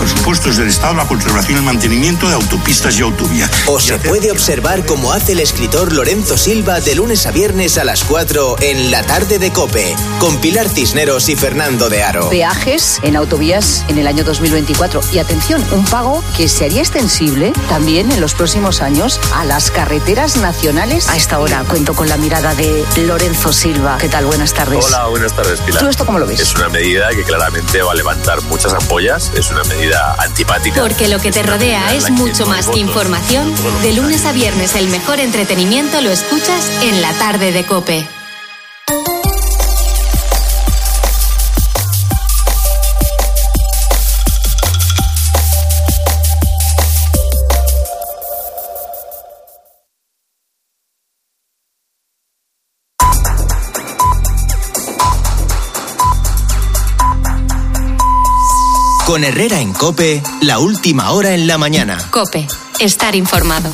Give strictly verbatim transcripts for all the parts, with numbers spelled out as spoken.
presupuestos del Estado la conservación y el mantenimiento de autopistas y autovías. O se puede observar como hace el escritor Lorenzo Silva de lunes a viernes a las cuatro en La Tarde de COPE, con Pilar Cisneros y Fernando de Aro. Peajes en autovías en el año dos mil veinticuatro. Y atención, un pago que se haría extensible también en los próximos años a las carreteras nacionales. A esta hora cuento con la mirada de Lorenzo Silva. ¿Qué tal? Buenas tardes. Hola, buenas tardes, Pilar. ¿Tú esto cómo lo ves? Es una medida que claramente va a levantar muchas ampollas, es una medida antipática. Porque lo que te rodea es mucho más que información. De lunes a viernes el mejor entretenimiento lo escuchas en La Tarde de COPE. Con Herrera en COPE, la última hora en la mañana. COPE, estar informado.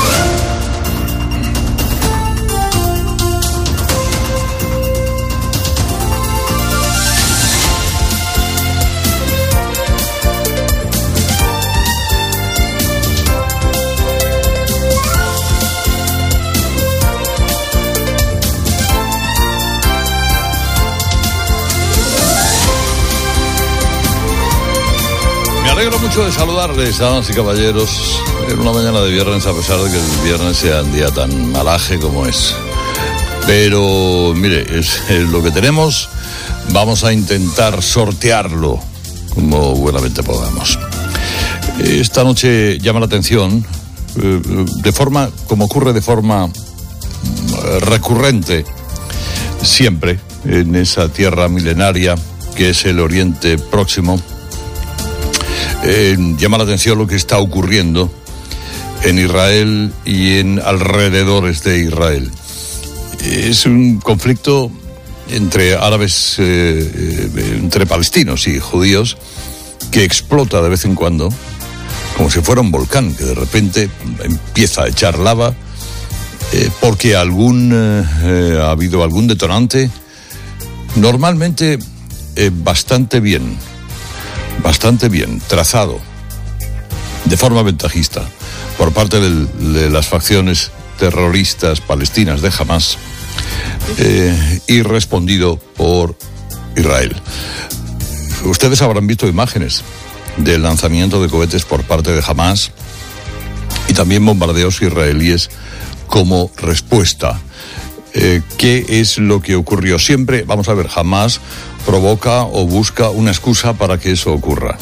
Me alegro mucho de saludarles, damas y caballeros, en una mañana de viernes, a pesar de que el viernes sea un día tan malaje como es. Pero, mire, es, es lo que tenemos. Vamos a intentar sortearlo como buenamente podamos. Esta noche llama la atención, eh, de forma, como ocurre de forma recurrente, siempre, en esa tierra milenaria que es el Oriente Próximo. Eh, llama la atención lo que está ocurriendo en Israel y en alrededores de Israel. Es un conflicto entre árabes, eh, eh, entre palestinos y judíos, que explota de vez en cuando, como si fuera un volcán, que de repente empieza a echar lava, eh, porque algún, eh, ha habido algún detonante, normalmente eh, bastante bien, bastante bien trazado, de forma ventajista, por parte del, de las facciones terroristas palestinas de Hamas, eh, y respondido por Israel. Ustedes habrán visto imágenes del lanzamiento de cohetes por parte de Hamas y también bombardeos israelíes como respuesta. Eh, ¿Qué es lo que ocurrió? Siempre, vamos a ver, Hamas provoca o busca una excusa para que eso ocurra.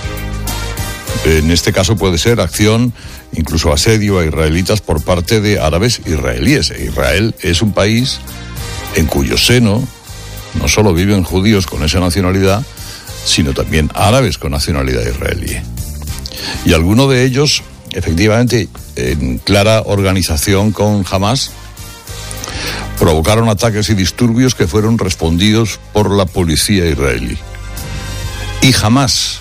En este caso puede ser acción, incluso asedio a israelitas por parte de árabes israelíes. Israel es un país en cuyo seno no solo viven judíos con esa nacionalidad, sino también árabes con nacionalidad israelí. Y algunos de ellos, efectivamente, en clara organización con Hamas, provocaron ataques y disturbios que fueron respondidos por la policía israelí. Y Hamas,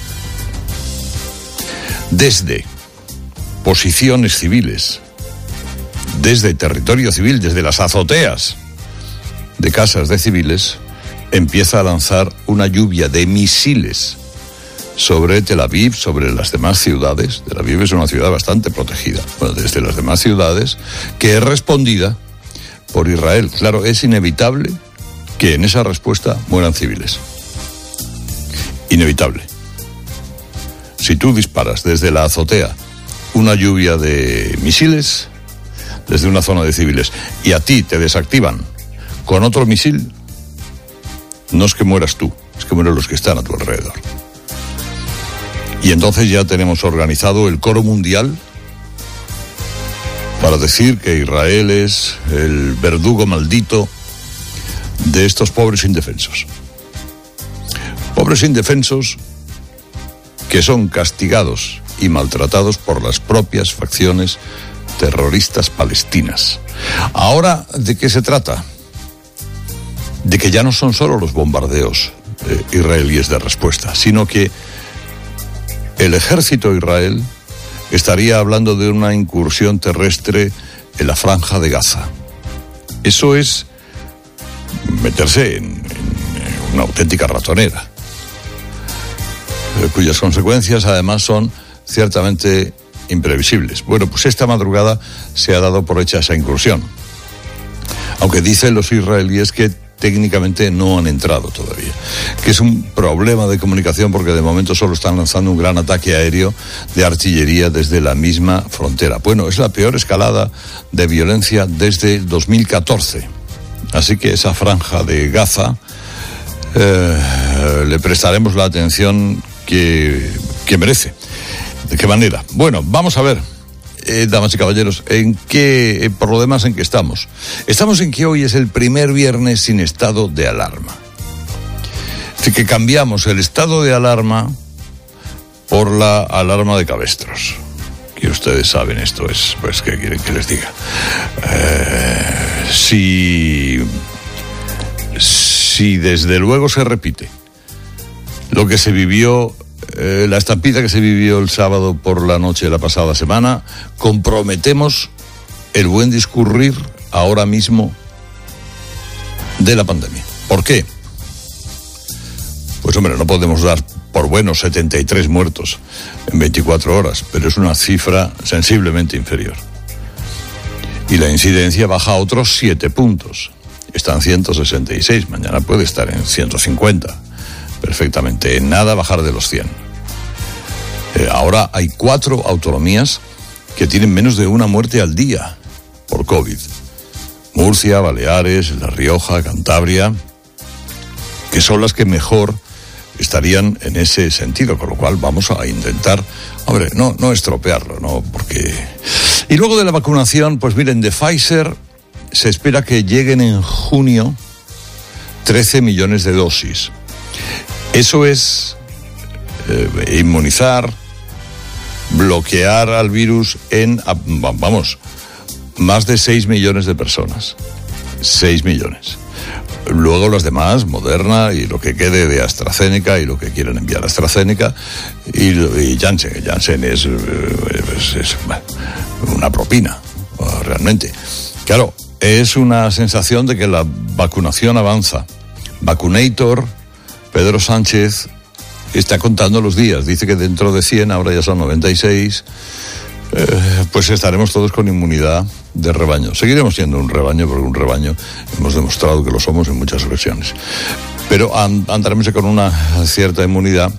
desde posiciones civiles, desde territorio civil, desde las azoteas de casas de civiles, empieza a lanzar una lluvia de misiles sobre Tel Aviv, sobre las demás ciudades. Tel Aviv es una ciudad bastante protegida, bueno, desde las demás ciudades, que es respondida por Israel. Claro, es inevitable que en esa respuesta mueran civiles. Inevitable. Si tú disparas desde la azotea una lluvia de misiles, desde una zona de civiles, y a ti te desactivan con otro misil, no es que mueras tú, es que mueren los que están a tu alrededor. Y entonces ya tenemos organizado el coro mundial para decir que Israel es el verdugo maldito de estos pobres indefensos. Pobres indefensos que son castigados y maltratados por las propias facciones terroristas palestinas. Ahora, ¿de qué se trata? De que ya no son solo los bombardeos eh, israelíes de respuesta, sino que el ejército de Israel estaría hablando de una incursión terrestre en la franja de Gaza. Eso es meterse en, en una auténtica ratonera. eh, cuyas consecuencias además son ciertamente imprevisibles. Bueno, pues esta madrugada se ha dado por hecha esa incursión, aunque dicen los israelíes que técnicamente no han entrado todavía, que es un problema de comunicación porque de momento solo están lanzando un gran ataque aéreo de artillería desde la misma frontera. Bueno, es la peor escalada de violencia desde dos mil catorce, así que esa franja de Gaza eh, le prestaremos la atención que, que merece. ¿De qué manera? Bueno, vamos a ver. Eh, damas y caballeros, ¿en qué, eh, por lo demás, en qué estamos? Estamos en que hoy es el primer viernes sin estado de alarma. Así que cambiamos el estado de alarma por la alarma de cabestros. Que ustedes saben, esto es, pues, ¿qué quieren que les diga? Eh, si, si desde luego se repite lo que se vivió, Eh, la estampida que se vivió el sábado por la noche de la pasada semana, comprometemos el buen discurrir ahora mismo de la pandemia. ¿Por qué? Pues hombre, no podemos dar por buenos setenta y tres muertos en veinticuatro horas, pero es una cifra sensiblemente inferior. Y la incidencia baja a otros siete puntos. Está en ciento sesenta y seis, mañana puede estar en ciento cincuenta. Perfectamente, en nada bajar de los cien. Eh, ahora hay cuatro autonomías que tienen menos de una muerte al día por COVID. Murcia, Baleares, La Rioja, Cantabria, que son las que mejor estarían en ese sentido, con lo cual vamos a intentar, hombre, no, no estropearlo, no, porque... Y luego de la vacunación, pues miren, de Pfizer se espera que lleguen en junio trece millones de dosis. Eso es eh, inmunizar, bloquear al virus en, vamos, más de seis millones de personas. seis millones. Luego los demás, Moderna y lo que quede de AstraZeneca y lo que quieran enviar a AstraZeneca y, y Janssen. Janssen es, es, es una propina, realmente. Claro, es una sensación de que la vacunación avanza. Vacunator Pedro Sánchez está contando los días, dice que dentro de cien, ahora ya son noventa y seis, eh, pues estaremos todos con inmunidad de rebaño. Seguiremos siendo un rebaño, porque un rebaño hemos demostrado que lo somos en muchas ocasiones. Pero and, andaremos con una cierta inmunidad,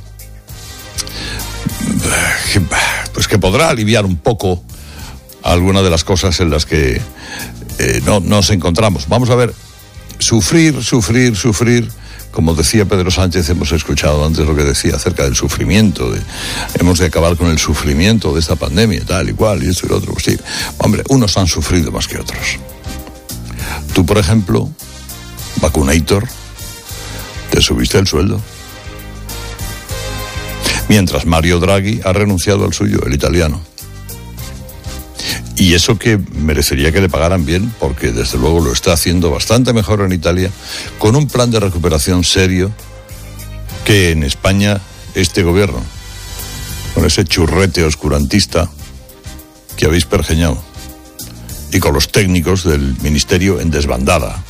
que, pues que podrá aliviar un poco algunas de las cosas en las que eh, no nos encontramos. Vamos a ver, sufrir, sufrir, sufrir. Como decía Pedro Sánchez, hemos escuchado antes lo que decía acerca del sufrimiento, de, hemos de acabar con el sufrimiento de esta pandemia, tal y cual, y esto y lo otro. Pues sí, hombre, unos han sufrido más que otros. Tú, por ejemplo, Vacunator, te subiste el sueldo. Mientras Mario Draghi ha renunciado al suyo, el italiano. Y eso que merecería que le pagaran bien, porque desde luego lo está haciendo bastante mejor en Italia, con un plan de recuperación serio que en España este gobierno, con ese churrete oscurantista que habéis pergeñado, y con los técnicos del ministerio en desbandada,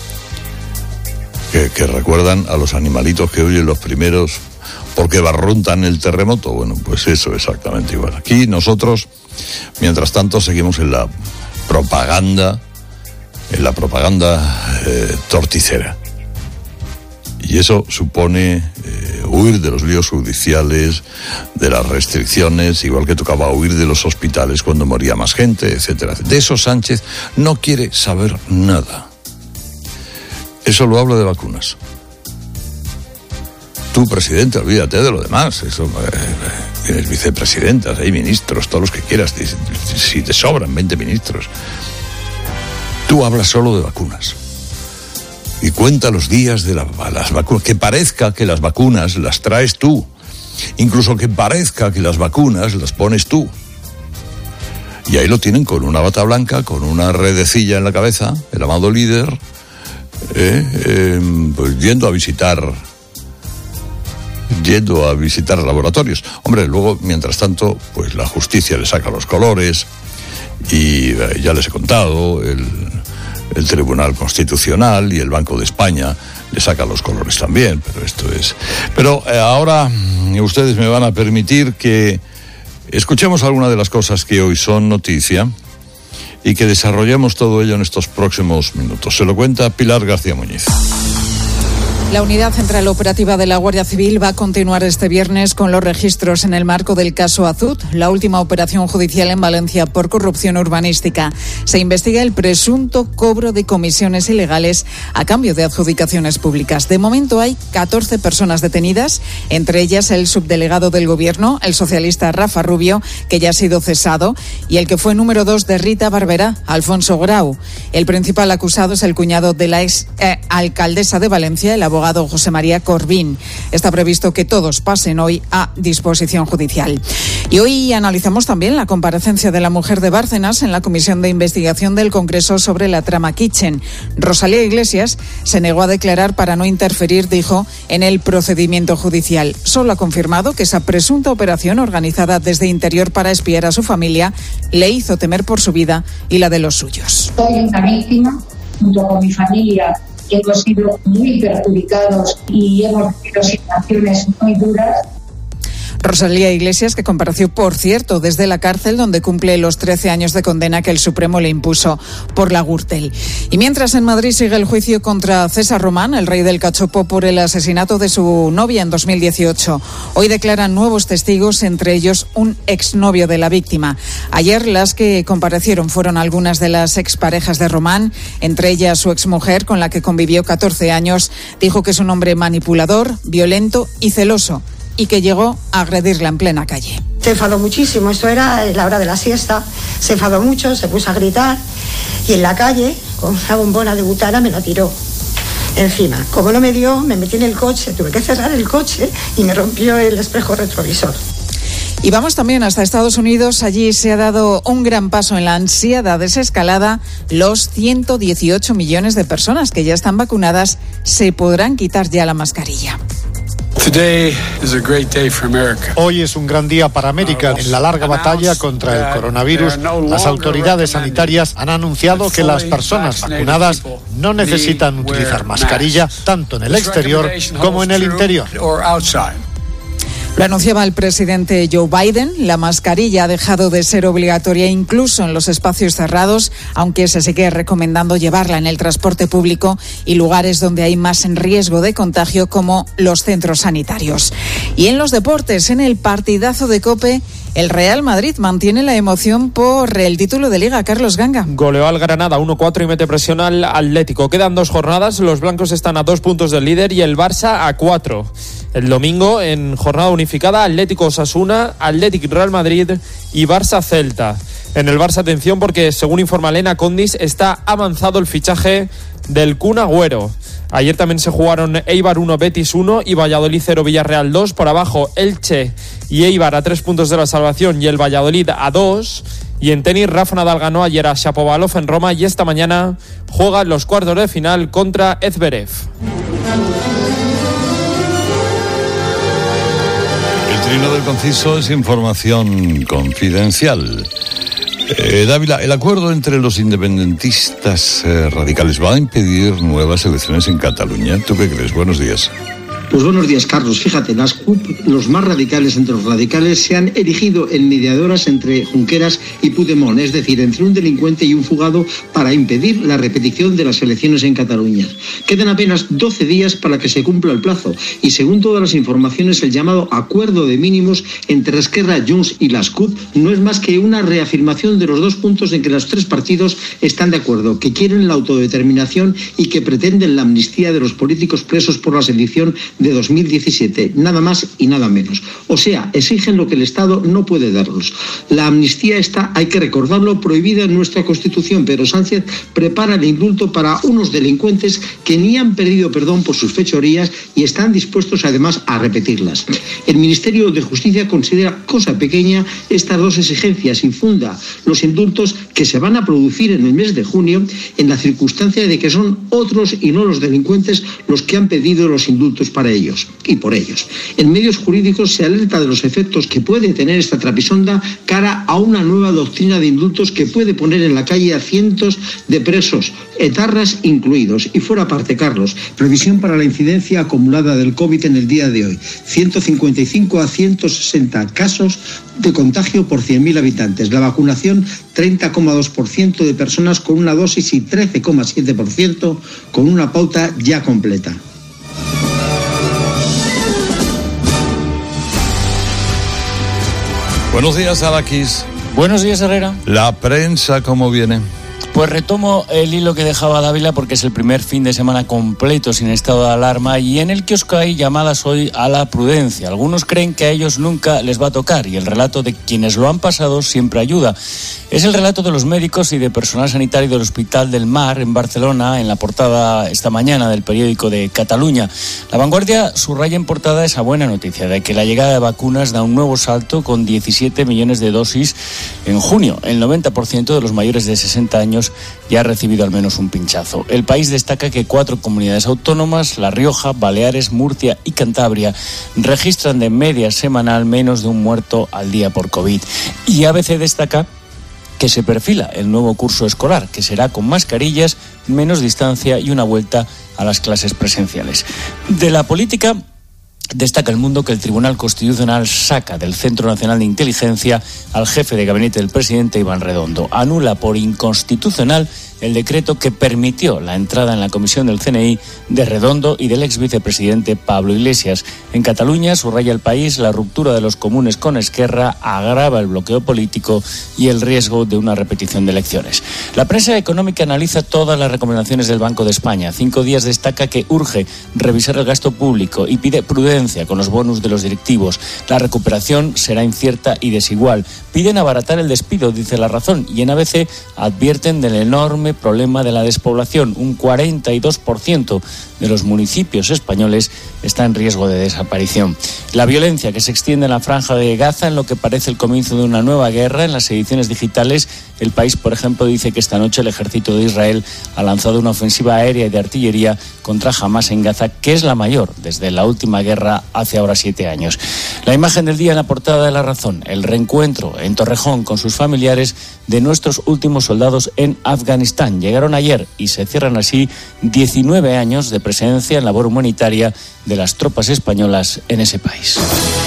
que, que recuerdan a los animalitos que huyen los primeros porque barruntan el terremoto. Bueno, pues eso exactamente igual. Aquí nosotros, mientras tanto, seguimos en la propaganda, en la propaganda eh, torticera. Y eso supone eh, huir de los líos judiciales, de las restricciones, igual que tocaba huir de los hospitales cuando moría más gente, etcétera. De eso Sánchez no quiere saber nada. Eso lo hablo de vacunas. Tú, presidente, olvídate de lo demás. Eso, eh, tienes vicepresidentas, hay ministros, todos los que quieras. Si te sobran veinte ministros. Tú hablas solo de vacunas. Y cuenta los días de la, las vacunas. Que parezca que las vacunas las traes tú. Incluso que parezca que las vacunas las pones tú. Y ahí lo tienen con una bata blanca, con una redecilla en la cabeza, el amado líder, eh, eh, pues yendo a visitar... yendo a visitar laboratorios. Hombre, luego, mientras tanto, pues la justicia le saca los colores y eh, ya les he contado, el, el Tribunal Constitucional y el Banco de España le saca los colores también, pero esto es... Pero eh, ahora ustedes me van a permitir que escuchemos algunas de las cosas que hoy son noticia y que desarrollemos todo ello en estos próximos minutos. Se lo cuenta Pilar García Muñiz. La Unidad Central Operativa de la Guardia Civil va a continuar este viernes con los registros en el marco del caso Azud, la última operación judicial en Valencia por corrupción urbanística. Se investiga el presunto cobro de comisiones ilegales a cambio de adjudicaciones públicas. De momento hay catorce personas detenidas, entre ellas el subdelegado del Gobierno, el socialista Rafa Rubio, que ya ha sido cesado, y el que fue número dos de Rita Barberá, Alfonso Grau. El principal acusado es el cuñado de la ex eh, alcaldesa de Valencia, el abogado abogado José María Corbín. Está previsto que todos pasen hoy a disposición judicial. Y hoy analizamos también la comparecencia de la mujer de Bárcenas en la Comisión de Investigación del Congreso sobre la trama Kitchen. Rosalía Iglesias se negó a declarar para no interferir, dijo, en el procedimiento judicial. Solo ha confirmado que esa presunta operación organizada desde Interior para espiar a su familia le hizo temer por su vida y la de los suyos. Soy una víctima, junto con mi familia, hemos sido muy perjudicados y hemos vivido situaciones muy duras. Rosalía Iglesias, que compareció, por cierto, desde la cárcel donde cumple los trece años de condena que el Supremo le impuso por la Gürtel. Y mientras en Madrid sigue el juicio contra César Román, el rey del cachopo, por el asesinato de su novia en dos mil dieciocho. Hoy declaran nuevos testigos, entre ellos un exnovio de la víctima. Ayer las que comparecieron fueron algunas de las exparejas de Román, entre ellas su exmujer, con la que convivió catorce años. Dijo que es un hombre manipulador, violento y celoso, y que llegó a agredirla en plena calle. Se enfadó muchísimo, esto era la hora de la siesta, se enfadó mucho, se puso a gritar y en la calle, con una bombona de butana, me la tiró encima. Como no me dio, me metí en el coche, tuve que cerrar el coche y me rompió el espejo retrovisor. Y vamos también hasta Estados Unidos. Allí se ha dado un gran paso en la ansiada desescalada. Los ciento dieciocho millones de personas que ya están vacunadas se podrán quitar ya la mascarilla. Hoy es un gran día para América. En la larga batalla contra el coronavirus, las autoridades sanitarias han anunciado que las personas vacunadas no necesitan utilizar mascarilla tanto en el exterior como en el interior. Lo anunciaba el presidente Joe Biden. La mascarilla ha dejado de ser obligatoria incluso en los espacios cerrados, aunque se sigue recomendando llevarla en el transporte público y lugares donde hay más riesgo de contagio, como los centros sanitarios. Y en los deportes, en el partidazo de COPE, el Real Madrid mantiene la emoción por el título de Liga. Carlos Ganga. Goleó al Granada uno cuatro y mete presión al Atlético. Quedan dos jornadas, los blancos están a dos puntos del líder y el Barça a cuatro. El domingo, en jornada unificada, Atlético Osasuna, Atlético Real Madrid y Barça Celta. En el Barça, atención, porque según informa Elena Condis, está avanzado el fichaje del Kun Agüero. Ayer también se jugaron Eibar uno, Betis uno y Valladolid cero, Villarreal dos. Por abajo, Elche y Eibar a tres puntos de la salvación y el Valladolid a dos. Y en tenis, Rafa Nadal ganó ayer a Shapovalov en Roma y esta mañana juega los cuartos de final contra Zverev. El trino del conciso es información confidencial. Eh, Dávila, el acuerdo entre los independentistas eh, radicales va a impedir nuevas elecciones en Cataluña. ¿Tú qué crees? Buenos días. Pues buenos días, Carlos. Fíjate, las C U P, los más radicales entre los radicales, se han erigido en mediadoras entre Junqueras y Puigdemont, es decir, entre un delincuente y un fugado, para impedir la repetición de las elecciones en Cataluña. Quedan apenas doce días para que se cumpla el plazo y, según todas las informaciones, el llamado acuerdo de mínimos entre Esquerra, Junts y las C U P no es más que una reafirmación de los dos puntos en que los tres partidos están de acuerdo, que quieren la autodeterminación y que pretenden la amnistía de los políticos presos por la sedición de dos mil diecisiete, nada más y nada menos. O sea, exigen lo que el Estado no puede darlos. La amnistía está, hay que recordarlo, prohibida en nuestra Constitución, pero Sánchez prepara el indulto para unos delincuentes que ni han pedido perdón por sus fechorías y están dispuestos además a repetirlas. El Ministerio de Justicia considera cosa pequeña estas dos exigencias y funda los indultos que se van a producir en el mes de junio en la circunstancia de que son otros y no los delincuentes los que han pedido los indultos para para ellos y por ellos. En medios jurídicos se alerta de los efectos que puede tener esta trapisonda cara a una nueva doctrina de indultos que puede poner en la calle a cientos de presos, etarras incluidos. Y fuera parte, Carlos, previsión para la incidencia acumulada del COVID en el día de hoy, ciento cincuenta y cinco a ciento sesenta casos de contagio por cien mil habitantes. La vacunación, treinta coma dos por ciento de personas con una dosis y trece coma siete por ciento con una pauta ya completa. Buenos días, Arakis. Buenos días, Herrera. La prensa, ¿cómo viene? Pues retomo el hilo que dejaba Dávila porque es el primer fin de semana completo sin estado de alarma y en el que os hay llamadas hoy a la prudencia. Algunos creen que a ellos nunca les va a tocar y el relato de quienes lo han pasado siempre ayuda. Es el relato de los médicos y de personal sanitario del Hospital del Mar en Barcelona, en la portada esta mañana del periódico de Cataluña. La Vanguardia subraya en portada esa buena noticia de que la llegada de vacunas da un nuevo salto con diecisiete millones de dosis en junio. El noventa por ciento de los mayores de sesenta años ya ha recibido al menos un pinchazo. El país destaca que cuatro comunidades autónomas, La Rioja, Baleares, Murcia y Cantabria, registran de media semanal menos de un muerto al día por COVID. Y A B C destaca que se perfila el nuevo curso escolar, que será con mascarillas, menos distancia y una vuelta a las clases presenciales. De la política destaca El Mundo que el Tribunal Constitucional saca del Centro Nacional de Inteligencia al jefe de gabinete del presidente, Iván Redondo. Anula por inconstitucional el decreto que permitió la entrada en la comisión del C N I de Redondo y del ex vicepresidente Pablo Iglesias. En Cataluña, subraya El País, la ruptura de los comunes con Esquerra agrava el bloqueo político y el riesgo de una repetición de elecciones. La prensa económica analiza todas las recomendaciones del Banco de España. Cinco Días destaca que urge revisar el gasto público y pide prudencia con los bonus de los directivos. La recuperación será incierta y desigual. Piden abaratar el despido, dice La Razón, y en A B C advierten del enorme problema de la despoblación. Un cuarenta y dos por ciento de los municipios españoles está en riesgo de desaparición. La violencia que se extiende en la franja de Gaza, en lo que parece el comienzo de una nueva guerra. En las ediciones digitales, El País, por ejemplo, dice que esta noche el ejército de Israel ha lanzado una ofensiva aérea y de artillería contra Hamás en Gaza, que es la mayor desde la última guerra hace ahora siete años. La imagen del día en la portada de La Razón, el reencuentro en Torrejón con sus familiares de nuestros últimos soldados en Afganistán. Llegaron ayer y se cierran así diecinueve años de presencia en labor humanitaria de las tropas españolas en ese país.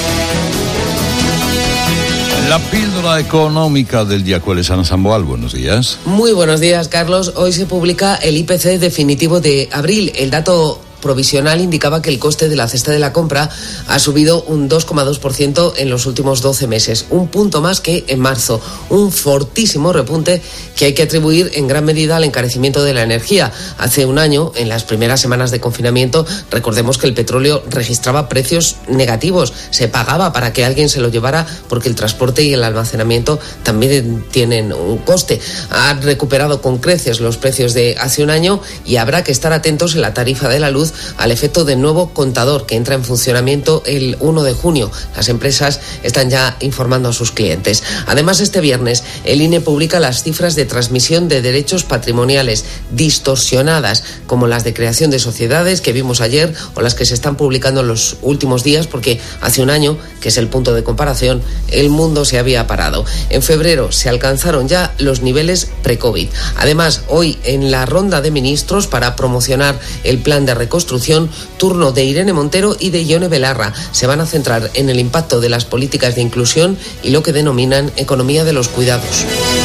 La píldora económica del día. ¿Cuál es, Ana Samboal? Buenos días. Muy buenos días, Carlos. Hoy se publica el I P C definitivo de abril. El dato provisional indicaba que el coste de la cesta de la compra ha subido un dos coma dos por ciento en los últimos doce meses, un punto más que en marzo, un fortísimo repunte que hay que atribuir en gran medida al encarecimiento de la energía. Hace un año, en las primeras semanas de confinamiento, recordemos que el petróleo registraba precios negativos, se pagaba para que alguien se lo llevara porque el transporte y el almacenamiento también tienen un coste. Ha recuperado con creces los precios de hace un año y habrá que estar atentos en la tarifa de la luz al efecto del nuevo contador que entra en funcionamiento el uno de junio. Las empresas están ya informando a sus clientes. Además, este viernes el I N E publica las cifras de transmisión de derechos patrimoniales distorsionadas, como las de creación de sociedades que vimos ayer o las que se están publicando en los últimos días, porque hace un año, que es el punto de comparación, el mundo se había parado. En febrero se alcanzaron ya los niveles pre-COVID. Además, hoy en la ronda de ministros para promocionar el plan de reconstrucción, turno de Irene Montero y de Ione Belarra. Se van a centrar en el impacto de las políticas de inclusión y lo que denominan economía de los cuidados.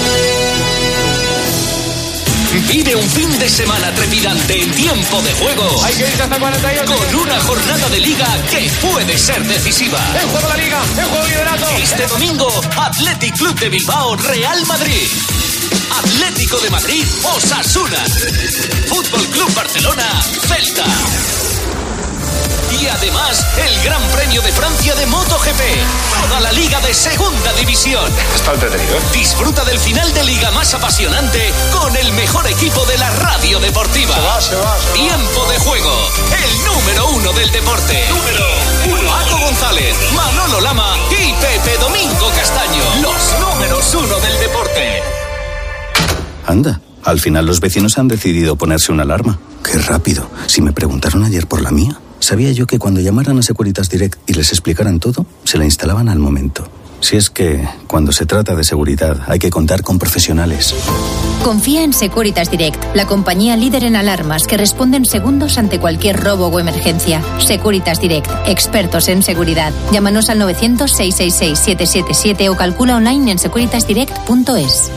Vive un fin de semana trepidante en Tiempo de Juego. Hay que ir hasta cuarenta y ocho. Con una jornada de Liga que puede ser decisiva. En juego la Liga, en juego liderato. Este domingo, Athletic Club de Bilbao, Real Madrid. Atlético de Madrid, Osasuna. Fútbol Club Barcelona, Celta. Y además, el Gran Premio de Francia de MotoGP. Toda la Liga de Segunda División. Está entretenido. Disfruta del final de Liga más apasionante con el mejor equipo de la radio deportiva. Se va, se va, se va. Tiempo de Juego, el número uno del deporte. Número uno. Paco González, Manolo Lama y Pepe Domingo Castaño. Los números uno del deporte. Anda, al final los vecinos han decidido ponerse una alarma. Qué rápido. Si me preguntaron ayer por la mía. sabía yo que cuando llamaran a Securitas Direct y les explicaran todo, se la instalaban al momento. Si es que, cuando se trata de seguridad, hay que contar con profesionales. Confía en Securitas Direct, la compañía líder en alarmas que responde en segundos ante cualquier robo o emergencia. Securitas Direct, expertos en seguridad. Llámanos al novecientos, seiscientos sesenta y seis, setecientos setenta y siete o calcula online en securitas direct punto es.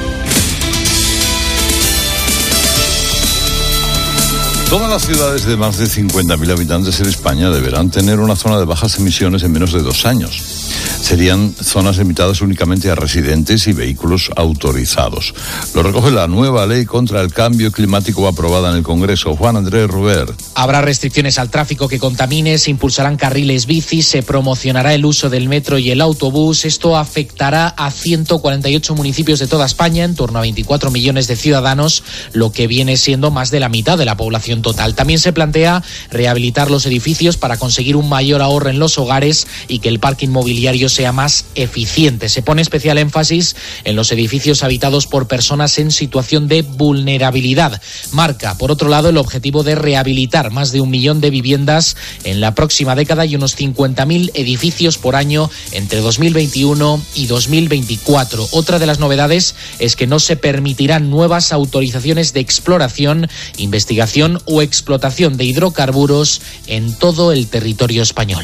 Todas las ciudades de más de cincuenta mil habitantes en España deberán tener una zona de bajas emisiones en menos de dos años. Serían zonas limitadas únicamente a residentes y vehículos autorizados. Lo recoge la nueva ley contra el cambio climático aprobada en el Congreso. Juan Andrés Ruber. Habrá restricciones al tráfico que contamine, se impulsarán carriles bici, se promocionará el uso del metro y el autobús. Esto afectará a ciento cuarenta y ocho municipios de toda España, en torno a veinticuatro millones de ciudadanos, lo que viene siendo más de la mitad de la población total. También se plantea rehabilitar los edificios para conseguir un mayor ahorro en los hogares y que el parque inmobiliario sea más eficiente. Se pone especial énfasis en los edificios habitados por personas en situación de vulnerabilidad. Marca, por otro lado, el objetivo de rehabilitar más de un millón de viviendas en la próxima década y unos cincuenta mil edificios por año entre dos mil veintiuno y dos mil veinticuatro. Otra de las novedades es que no se permitirán nuevas autorizaciones de exploración, investigación o explotación de hidrocarburos en todo el territorio español.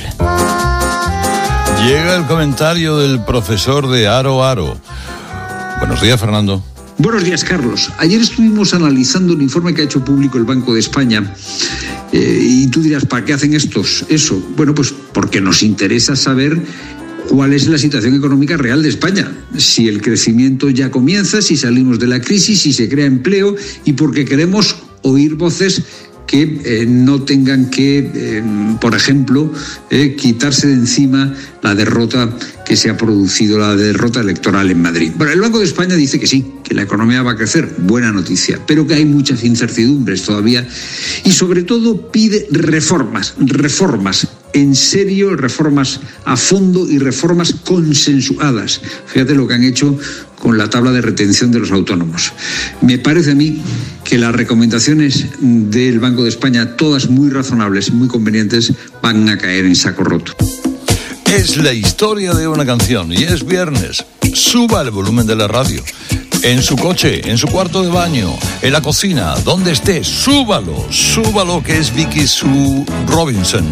Llega el comentario del profesor de Aro Aro. Buenos días, Fernando. Buenos días, Carlos. Ayer estuvimos analizando un informe que ha hecho público el Banco de España eh, y tú dirás, ¿para qué hacen estos eso? Bueno, pues porque nos interesa saber cuál es la situación económica real de España, si el crecimiento ya comienza, si salimos de la crisis, si se crea empleo, y porque queremos oír voces que eh, no tengan que, eh, por ejemplo, eh, quitarse de encima la derrota que se ha producido, la derrota electoral en Madrid. Bueno, el Banco de España dice que sí, que la economía va a crecer, buena noticia, pero que hay muchas incertidumbres todavía y sobre todo pide reformas, reformas en serio, reformas a fondo y reformas consensuadas. Fíjate lo que han hecho con la tabla de retención de los autónomos. Me parece a mí que las recomendaciones del Banco de España, todas muy razonables, muy convenientes, van a caer en saco roto. Es la historia de una canción y es viernes. Suba el volumen de la radio. En su coche, en su cuarto de baño, en la cocina, donde esté, súbalo, súbalo, que es Vicky Sue Robinson.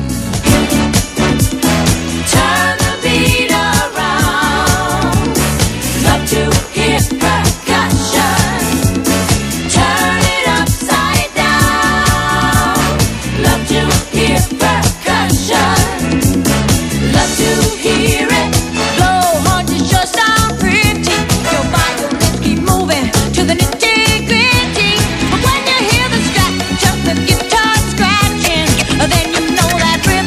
Then you know that really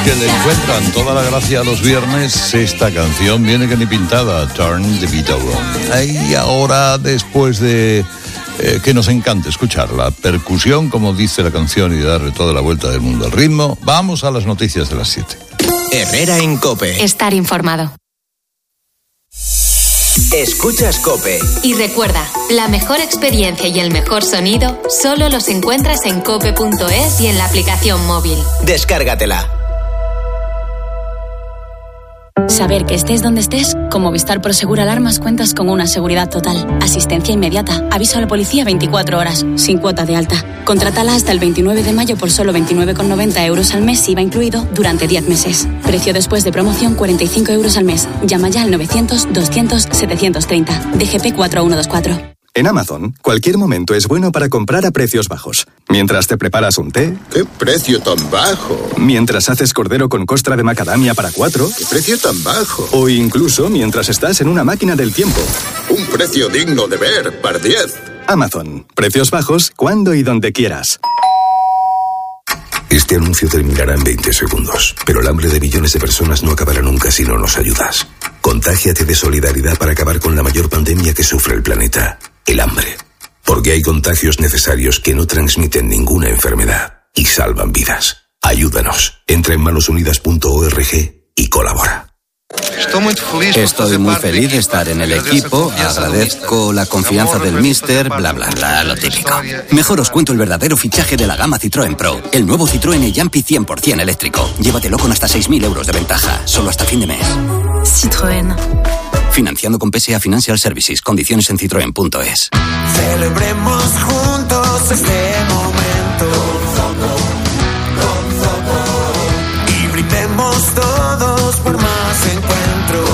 que le encuentran toda la gracia a los viernes, esta canción viene que ni pintada, Turn the Beat Around. Y ahora, después de eh, que nos encanta escuchar la percusión, como dice la canción, y darle toda la vuelta del mundo al ritmo, vamos a las noticias de las siete. Herrera en COPE. Estar informado. Escuchas COPE. Y recuerda, la mejor experiencia y el mejor sonido solo los encuentras en cope punto es y en la aplicación móvil. Descárgatela. Saber que estés donde estés, con Movistar Prosegur Alarmas cuentas con una seguridad total, asistencia inmediata, aviso a la policía veinticuatro horas, sin cuota de alta. Contrátala hasta el veintinueve de mayo por solo veintinueve con noventa euros al mes, I V A incluido, durante diez meses. Precio después de promoción cuarenta y cinco euros al mes. Llama ya al novecientos, doscientos, setecientos treinta. D G P cuatro uno dos cuatro. En Amazon, cualquier momento es bueno para comprar a precios bajos. Mientras te preparas un té... ¡Qué precio tan bajo! Mientras haces cordero con costra de macadamia para cuatro... ¡Qué precio tan bajo! O incluso mientras estás en una máquina del tiempo. ¡Un precio digno de ver, par diez! Amazon. Precios bajos, cuando y donde quieras. Este anuncio terminará en veinte segundos, pero el hambre de millones de personas no acabará nunca si no nos ayudas. Contágiate de solidaridad para acabar con la mayor pandemia que sufre el planeta, el hambre. Porque hay contagios necesarios que no transmiten ninguna enfermedad y salvan vidas. Ayúdanos. Entra en manos unidas punto org y colabora. Estoy muy feliz de estar en el equipo, agradezco la confianza del míster, bla bla bla, lo típico. Mejor os cuento el verdadero fichaje de la gama Citroën Pro, el nuevo Citroën e-Jumpy cien por ciento eléctrico. Llévatelo con hasta seis mil euros de ventaja, solo hasta fin de mes. Citroën. Financiando con P S A Financial Services, condiciones en citroen punto es. Celebremos juntos este momento. Y brindemos todos por más encuentros.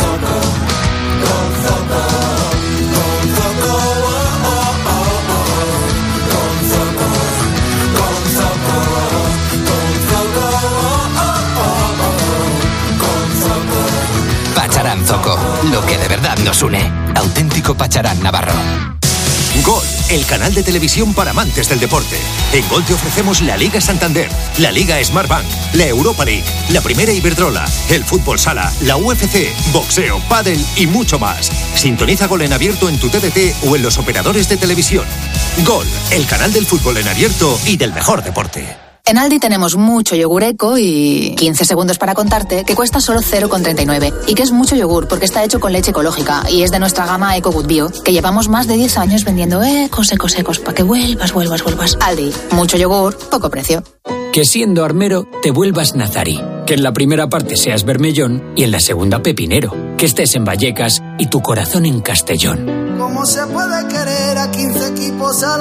Pacharán Zoco, lo que de verdad nos une. Auténtico Pacharán Navarro. Gol, el canal de televisión para amantes del deporte. En Gol te ofrecemos la Liga Santander, la Liga Smartbank, la Europa League, la Primera Iberdrola, el Fútbol Sala, la U F C, boxeo, pádel y mucho más. Sintoniza Gol en abierto en tu T D T o en los operadores de televisión. Gol, el canal del fútbol en abierto y del mejor deporte. En Aldi tenemos mucho yogur Eco y quince segundos para contarte que cuesta solo cero coma treinta y nueve y que es mucho yogur porque está hecho con leche ecológica y es de nuestra gama Eco Good Bio, que llevamos más de diez años vendiendo ecos, ecos, ecos, para que vuelvas, vuelvas, vuelvas. Aldi, mucho yogur, poco precio. Que siendo armero te vuelvas nazarí, que en la primera parte seas Bermellón y en la segunda pepinero, que estés en Vallecas y tu corazón en Castellón. ¿Cómo se puede querer a quince equipos a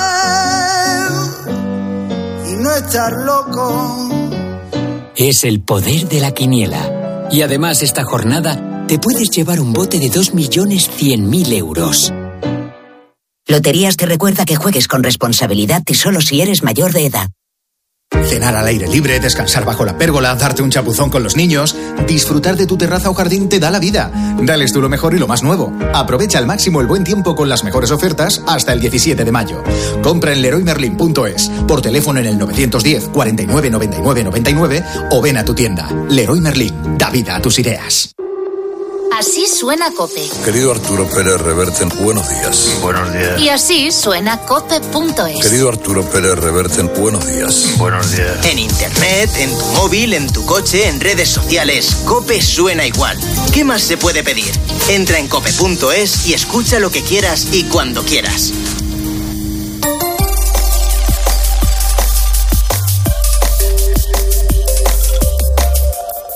la vez? Y no estar loco. Es el poder de la quiniela. Y además esta jornada te puedes llevar un bote de dos millones cien mil euros. Loterías te recuerda que juegues con responsabilidad y solo si eres mayor de edad. Cenar al aire libre, descansar bajo la pérgola, darte un chapuzón con los niños, disfrutar de tu terraza o jardín te da la vida. Dales tú lo mejor y lo más nuevo. Aprovecha al máximo el buen tiempo con las mejores ofertas hasta el diecisiete de mayo. Compra en leroy merlin punto es, por teléfono en el novecientos diez, cuarenta y nueve, noventa y nueve, noventa y nueve o ven a tu tienda. Leroy Merlin, da vida a tus ideas. Así suena COPE. Querido Arturo Pérez Reverte, buenos días. Buenos días. Y así suena cope punto es. Querido Arturo Pérez Reverte, buenos días. Buenos días. En internet, en tu móvil, en tu coche, en redes sociales, COPE suena igual. ¿Qué más se puede pedir? Entra en cope punto es y escucha lo que quieras y cuando quieras.